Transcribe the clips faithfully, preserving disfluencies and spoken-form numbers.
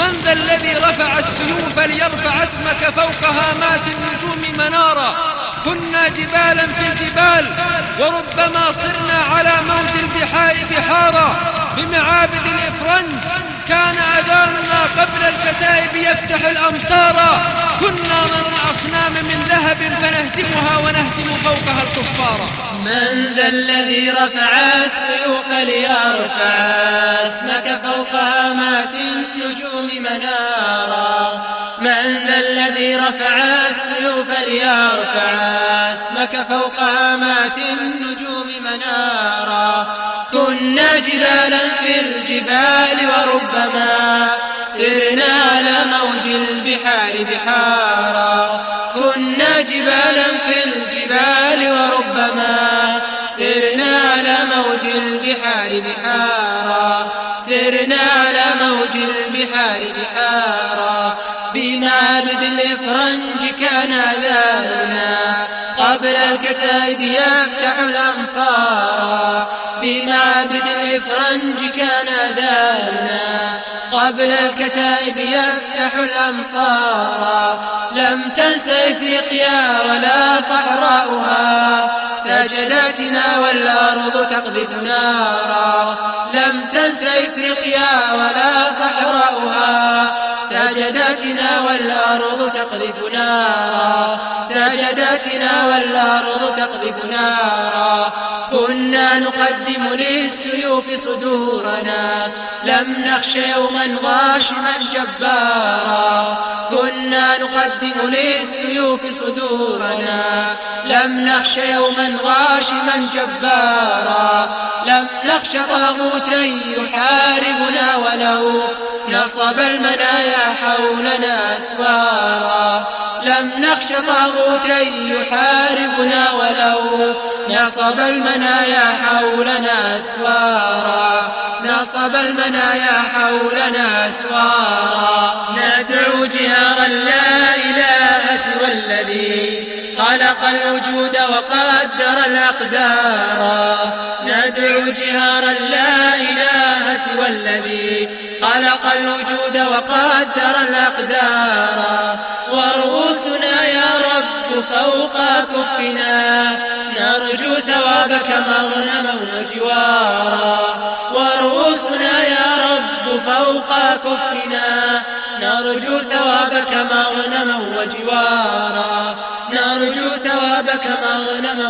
من ذا الذي رفع السيوف ليرفع اسمك فوق هامات النجوم منارا. كنا جبالا في الجبال وربما صرنا على موج البحار بحارا. بمعابد الإفرنج كان أذاننا قبل الكتائب يفتح الأمصار. كنا نرى الأصنام من ذهب فنهدمها ونهدم فوقها الكفار. من ذا الذي رفع السيوف ليرفع اسمك فوق هامات النجوم منارا. من ذا الذي رفع السيوف ليرفع اسمك فوق هامات النجوم منارا. كنا جبالا في الجبال وربما سرنا على موج البحار بحارا. كنا جبالا في الجبال وربما سرنا على موج البحار بحارا. سرنا على موج البحار بحارا. بمعابد الإفرنج كان أذاننا قبل الكتائب يفتح الأمصار. بمعابد الإفرنج كان أذاننا قبل الكتائب يفتح الأمصار. لم تنس إفريقيا ولا صحراؤها سجداتنا والأرض تقذف نارا. لم تنس إفريقيا ولا صحراؤها سجداتنا والأرض تقذف نارا. سجداتنا والأرض تقذف نارا. كنا نقدم للسيوف صدورنا لم نخش يوما غاشما جبارا. كنا نقدم للسيوف صدورنا لم نخش يوما غاشما جبارا. لم نخش طاغوتا يحاربنا ولو نصب المنايا حولنا أسوارا. لم نخش طاغوتا يحاربنا ولو نصب المنايا حولنا أسوارا. نصب المنايا حولنا أسوارا. ندعو جهارا لا إله سوى الذي خلق الوجود وقدر الأقدار. ندعو جهارا لا إله سوى الذي خلق الوجود وقدر الأقدار. ورؤوسنا يا رب فوق كفنا نرجو ثوابك مغنما وجوارا. ورؤوسنا يا رب فوق كفنا نرجو ثوابك مغنما وجوارا. نرجو ثوابك مغنما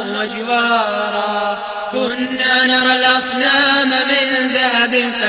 وجوارا. كنا نرى الأصنام من ذهب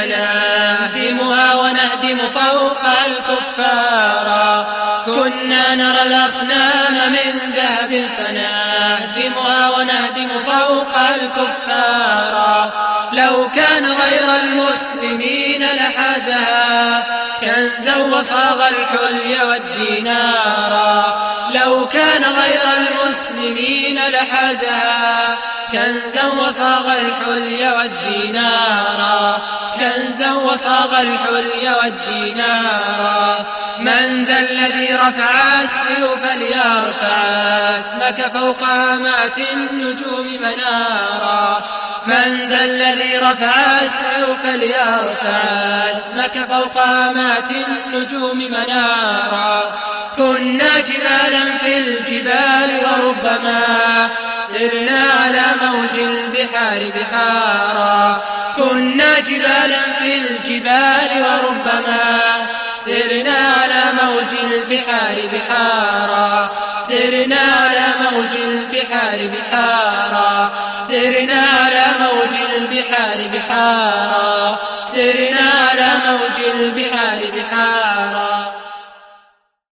فنهدمها ونهدم فوقها الكفار. كنا نرى الأصنام من ذهب فنهدمها ونهدم فوقها الكفار. لو كان غير المسلمين لحازها كنزا وصاغ الحلي والدينار. لو كان غير المسلمين لحازها كنزا وصاغ الحلي والدينار. كنزا وصاغ الحلي والدينار. من ذا الذي رفع السيوف ليرفع اسمك فوق هامات النجوم منارا. من ذا الذي رفع السيوف ليرفع اسمك فوق هامات النجوم منارا. كنا جبالا في الجبال وربما سرنا على موج البحار بحارا. كنا جبالا في الجبال وربما سرنا على موج البحار بحارا. سرنا على موج البحار بحارا. سرنا على موج البحار بحارا. سرنا على موج البحار بحارا.